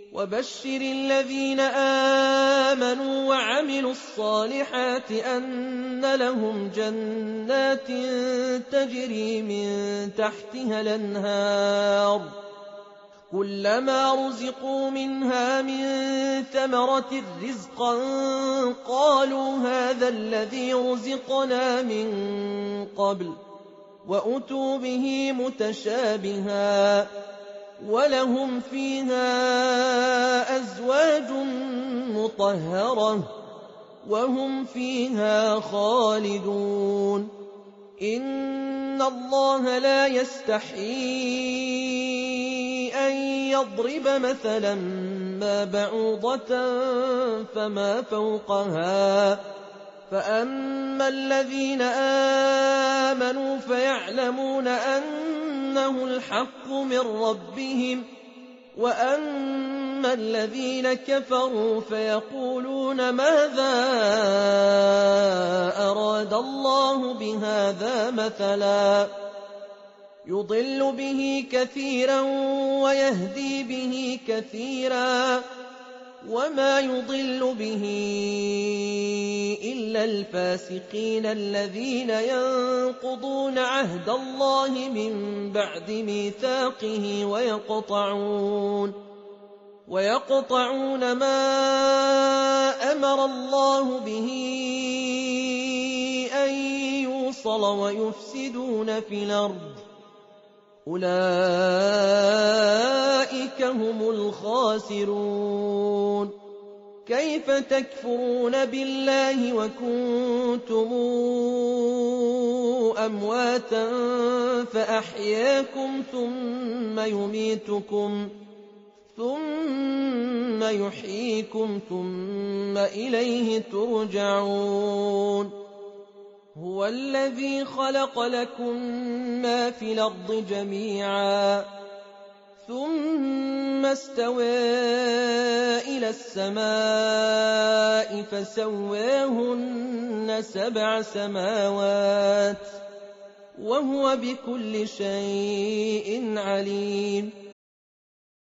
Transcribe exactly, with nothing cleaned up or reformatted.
وبشر الذين آمنوا وعملوا الصالحات أن لهم جنات تجري من تحتها الأنهار كلما رزقوا منها من ثمرة رزقا قالوا هذا الذي رزقنا من قبل وأتوا به متشابها ولهم فيها أزواج مطهرة وهم فيها خالدون إن الله لا يستحيي أن يضرب مثلا ما بعوضة فما فوقها فأما الذين آمنوا فيعلمون أنه الحق من ربهم وأما الذين كفروا فيقولون ماذا أراد الله بهذا مثلا يضل به كثيرا ويهدي به كثيرا وما يضل به إلا الفاسقين الذين ينقضون عهد الله من بعد ميثاقه ويقطعون ويقطعون ما أمر الله به أن يوصل ويفسدون في الأرض أولئك هم الخاسرون كيف تكفرون بالله وكنتم أمواتا فأحياكم ثم يميتكم ثم يحييكم ثم إليه ترجعون هو الذي خلق لكم ما في الأرض جميعا ثم استوى إلى السماء فسواهن سبع سماوات وهو بكل شيء عليم